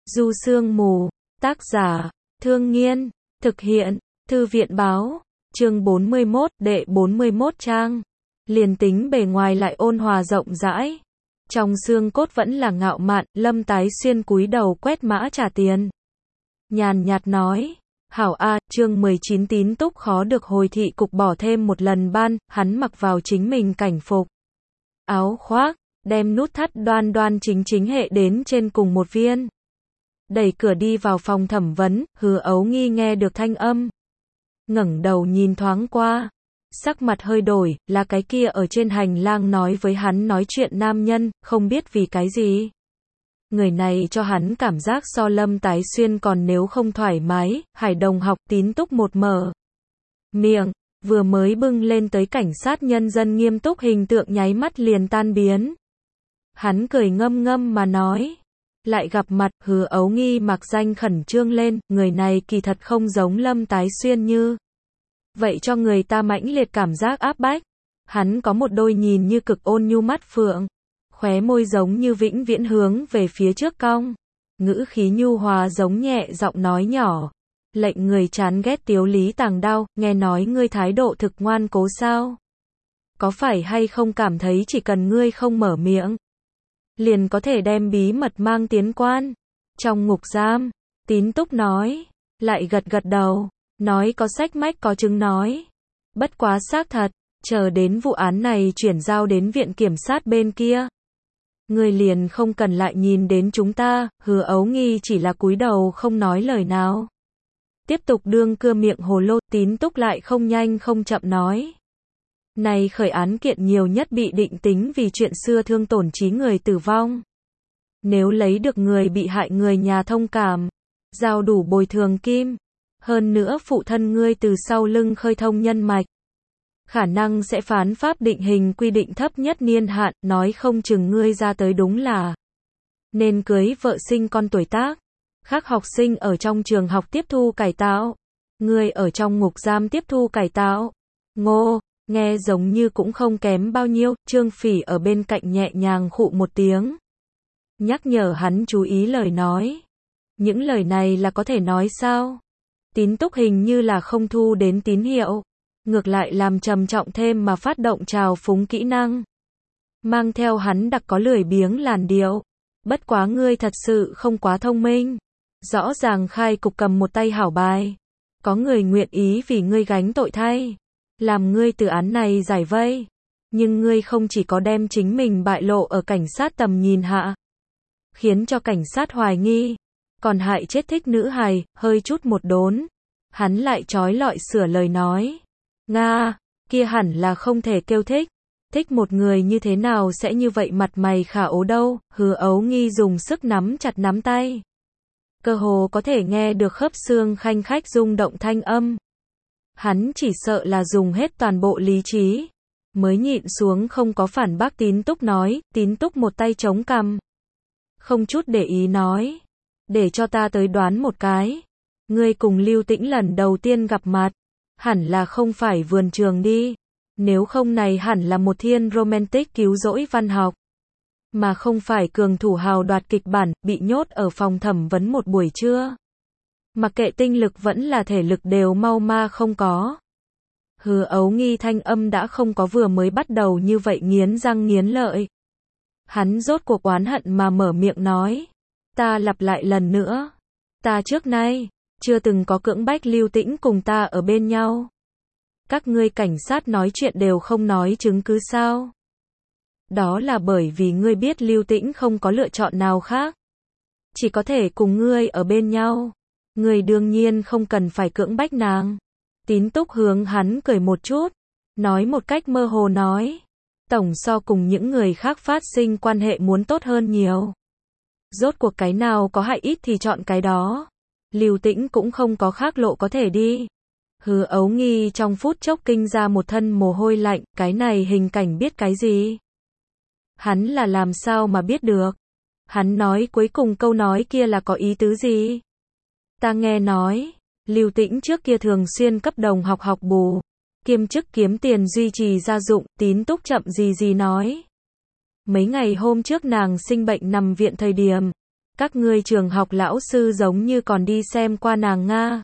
Du Sương Mù, tác giả, Thương Nghiên, thực hiện, Thư viện báo, chương 41, đệ 41 trang. Liền tính bề ngoài lại ôn hòa rộng rãi, trong xương cốt vẫn là ngạo mạn. Lâm Tái Xuyên cúi đầu quét mã trả tiền. Nhàn nhạt nói, hảo a, chương 19 Tín Túc khó được hồi thị cục bỏ thêm một lần ban, hắn mặc vào chính mình cảnh phục. Áo khoác, đem nút thắt đoan đoan chính chính hệ đến trên cùng một viên. Đẩy cửa đi vào phòng thẩm vấn, Hứa Ấu Nghi nghe được thanh âm. Ngẩng đầu nhìn thoáng qua, sắc mặt hơi đổi, là cái kia ở trên hành lang nói với hắn nói chuyện nam nhân, không biết vì cái gì. Người này cho hắn cảm giác so Lâm Tái Xuyên còn nếu không thoải mái. Hải Đồng Học. Tín Túc một mở miệng, vừa mới bưng lên tới cảnh sát nhân dân nghiêm túc hình tượng nháy mắt liền tan biến. Hắn cười ngâm ngâm mà nói. Lại gặp mặt, Hứa Ấu Nghi mặc danh khẩn trương lên, người này kỳ thật không giống Lâm Tái Xuyên như vậy cho người ta mãnh liệt cảm giác áp bách. Hắn có một đôi nhìn như cực ôn nhu mắt phượng, khóe môi giống như vĩnh viễn hướng về phía trước cong, ngữ khí nhu hòa giống nhẹ giọng nói nhỏ, lệnh người chán ghét Tiếu Lý Tàng Đao, nghe nói ngươi thái độ thực ngoan cố sao? Có phải hay không cảm thấy chỉ cần ngươi không mở miệng, liền có thể đem bí mật mang tiến quan? Trong ngục giam, Tín Túc nói, lại gật gật đầu, nói có sách mách có chứng nói. Bất quá xác thật, chờ đến vụ án này chuyển giao đến viện kiểm sát bên kia, ngươi liền không cần lại nhìn đến chúng ta. Hứa Ấu Nghi chỉ là cúi đầu không nói lời nào. Tiếp tục đương cưa miệng hồ lô. Tín Túc lại không nhanh không chậm nói. Này khởi án kiện nhiều nhất bị định tính vì chuyện xưa thương tổn trí người tử vong. Nếu lấy được người bị hại người nhà thông cảm, giao đủ bồi thường kim, hơn nữa phụ thân ngươi từ sau lưng khơi thông nhân mạch, khả năng sẽ phán pháp định hình quy định thấp nhất niên hạn, nói không chừng ngươi ra tới đúng là nên cưới vợ sinh con tuổi tác. Khác học sinh ở trong trường học tiếp thu cải tạo, ngươi ở trong ngục giam tiếp thu cải tạo. Ngô, nghe giống như cũng không kém bao nhiêu. Trương Phỉ ở bên cạnh nhẹ nhàng khụ một tiếng, nhắc nhở hắn chú ý lời nói. Những lời này là có thể nói sao? Tín Túc hình như là không thu đến tín hiệu, ngược lại làm trầm trọng thêm mà phát động trào phúng kỹ năng, mang theo hắn đặc có lười biếng làn điệu. Bất quá ngươi thật sự không quá thông minh, rõ ràng khai cục cầm một tay hảo bài, có người nguyện ý vì ngươi gánh tội thay, làm ngươi từ án này giải vây, nhưng ngươi không chỉ có đem chính mình bại lộ ở cảnh sát tầm nhìn hạ, khiến cho cảnh sát hoài nghi, còn hại chết thích nữ hài. Hơi chút một đốn, hắn lại trói lọi sửa lời nói. Nga, kia hẳn là không thể kêu thích. Thích một người như thế nào sẽ như vậy mặt mày khả ố đâu? Hứa Ấu Nghi dùng sức nắm chặt nắm tay, cơ hồ có thể nghe được khớp xương khanh khách rung động thanh âm. Hắn chỉ sợ là dùng hết toàn bộ lý trí mới nhịn xuống không có phản bác. Tín Túc nói. Tín Túc một tay chống cằm, không chút để ý nói, để cho ta tới đoán một cái, ngươi cùng Lưu Tĩnh lần đầu tiên gặp mặt, hẳn là không phải vườn trường đi, nếu không này hẳn là một thiên romantic cứu rỗi văn học, mà không phải cường thủ hào đoạt kịch bản, bị nhốt ở phòng thẩm vấn một buổi trưa. Mặc kệ tinh lực vẫn là thể lực đều mau ma không có. Hứa Ấu Nghi thanh âm đã không có vừa mới bắt đầu như vậy nghiến răng nghiến lợi. Hắn rốt cuộc oán hận mà mở miệng nói. Ta lặp lại lần nữa. Ta trước nay chưa từng có cưỡng bách Lưu Tĩnh cùng ta ở bên nhau. Các ngươi cảnh sát nói chuyện đều không nói chứng cứ sao? Đó là bởi vì ngươi biết Lưu Tĩnh không có lựa chọn nào khác, chỉ có thể cùng ngươi ở bên nhau. Ngươi đương nhiên không cần phải cưỡng bách nàng. Tín Túc hướng hắn cười một chút, nói một cách mơ hồ nói. Tổng so cùng những người khác phát sinh quan hệ muốn tốt hơn nhiều. Rốt cuộc cái nào có hại ít thì chọn cái đó. Lưu Tĩnh cũng không có khác lộ có thể đi. Hứa Ấu Nghi trong phút chốc kinh ra một thân mồ hôi lạnh. Cái này hình cảnh biết cái gì? Hắn là làm sao mà biết được? Hắn nói cuối cùng câu nói kia là có ý tứ gì? Ta nghe nói, Lưu Tĩnh trước kia thường xuyên cấp đồng học học bù, kiêm chức kiếm tiền duy trì gia dụng. Tín Túc chậm gì nói. Mấy ngày hôm trước nàng sinh bệnh nằm viện thời điểm, Các ngươi trường học lão sư giống như còn đi xem qua nàng Nga.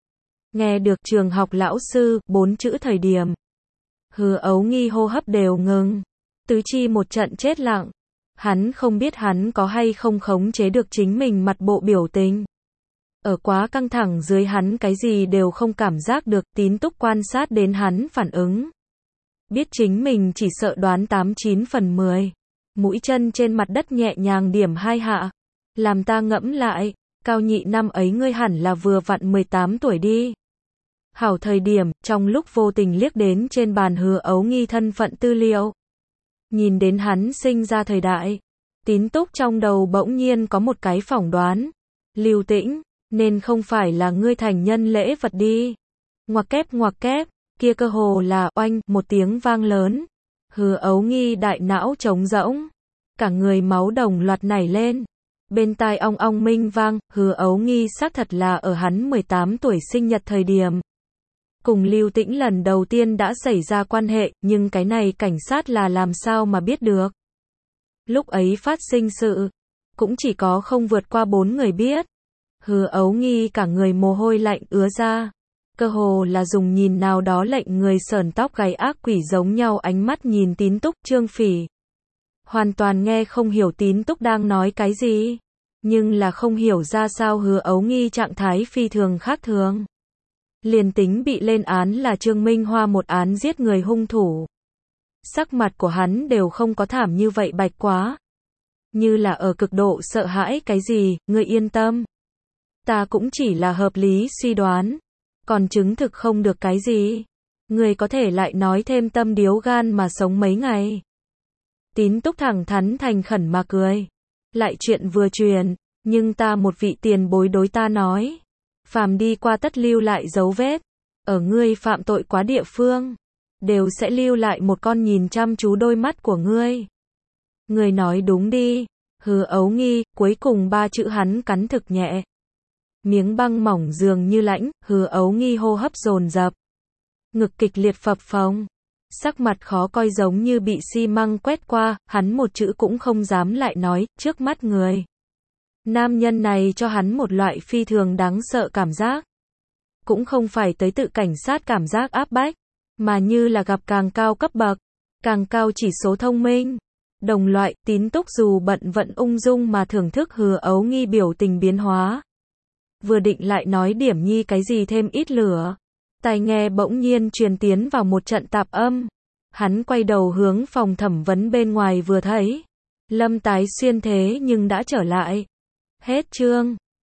Nghe được trường học lão sư, 4 chữ thời điểm. Hứa Ấu Nghi hô hấp đều ngừng. Tứ chi một trận chết lặng. Hắn không biết hắn có hay không khống chế được chính mình mặt bộ biểu tình. Ở quá căng thẳng dưới hắn cái gì đều không cảm giác được, Tín Túc quan sát đến hắn phản ứng. Biết chính mình chỉ sợ đoán 8-9 phần 10. Mũi chân trên mặt đất nhẹ nhàng điểm 2 hạ. Làm ta ngẫm lại, Cao nhị năm ấy ngươi hẳn là vừa vặn 18 tuổi đi. Hảo thời điểm, trong lúc vô tình liếc đến trên bàn Hứa Ấu Nghi thân phận tư liệu. Nhìn đến hắn sinh ra thời đại. Tín Túc trong đầu bỗng nhiên có một cái phỏng đoán. Lưu Tĩnh, nên không phải là ngươi thành nhân lễ vật đi. Ngoặc kép, kia cơ hồ là oanh, một tiếng vang lớn. Hứa Ấu Nghi đại não trống rỗng. Cả người máu đồng loạt nảy lên. Bên tai ong ong minh vang, Hứa Ấu Nghi xác thật là ở hắn 18 tuổi sinh nhật thời điểm. Cùng Lưu Tĩnh lần đầu tiên đã xảy ra quan hệ, nhưng cái này cảnh sát là làm sao mà biết được. Lúc ấy phát sinh sự, cũng chỉ có không vượt qua 4 người biết. Hứa Ấu Nghi cả người mồ hôi lạnh ứa ra. Cơ hồ là dùng nhìn nào đó lệnh người sởn tóc gáy ác quỷ giống nhau ánh mắt nhìn Tín Túc, Trương Phỉ. Hoàn toàn nghe không hiểu Tín Túc đang nói cái gì. Nhưng là không hiểu ra sao Hứa Ấu Nghi trạng thái phi thường khác thường. Liền tính bị lên án là Trương Minh Hoa một án giết người hung thủ. Sắc mặt của hắn đều không có thảm như vậy bạch quá. Như là ở cực độ sợ hãi cái gì, ngươi yên tâm. Ta cũng chỉ là hợp lý suy đoán. Còn chứng thực không được cái gì. Ngươi có thể lại nói thêm tâm điếu gan mà sống mấy ngày. Tín Túc thẳng thắn thành khẩn mà cười. Lại chuyện vừa truyền, nhưng ta một vị tiền bối đối ta nói. Phàm đi qua tất lưu lại dấu vết. Ở ngươi phạm tội quá địa phương. Đều sẽ lưu lại một con nhìn chăm chú đôi mắt của ngươi. Ngươi nói đúng đi. Hứa Ấu Nghi, cuối cùng 3 chữ hắn cắn thực nhẹ. Miếng băng mỏng dường như lãnh, Hứa Ấu Nghi hô hấp dồn dập. Ngực kịch liệt phập phồng. Sắc mặt khó coi giống như bị xi măng quét qua, hắn một chữ cũng không dám lại nói, trước mắt người. Nam nhân này cho hắn một loại phi thường đáng sợ cảm giác. Cũng không phải tới tự cảnh sát cảm giác áp bách, mà như là gặp càng cao cấp bậc, càng cao chỉ số thông minh. Đồng loại, Tín Túc dù bận vận ung dung mà thưởng thức Hứa Ấu Nghi biểu tình biến hóa. Vừa định lại nói điểm nhi cái gì thêm ít lửa. Tai nghe bỗng nhiên truyền tiến vào một trận tạp âm. Hắn quay đầu hướng phòng thẩm vấn bên ngoài vừa thấy. Lâm Tái Xuyên thế nhưng đã trở lại. Hết chương.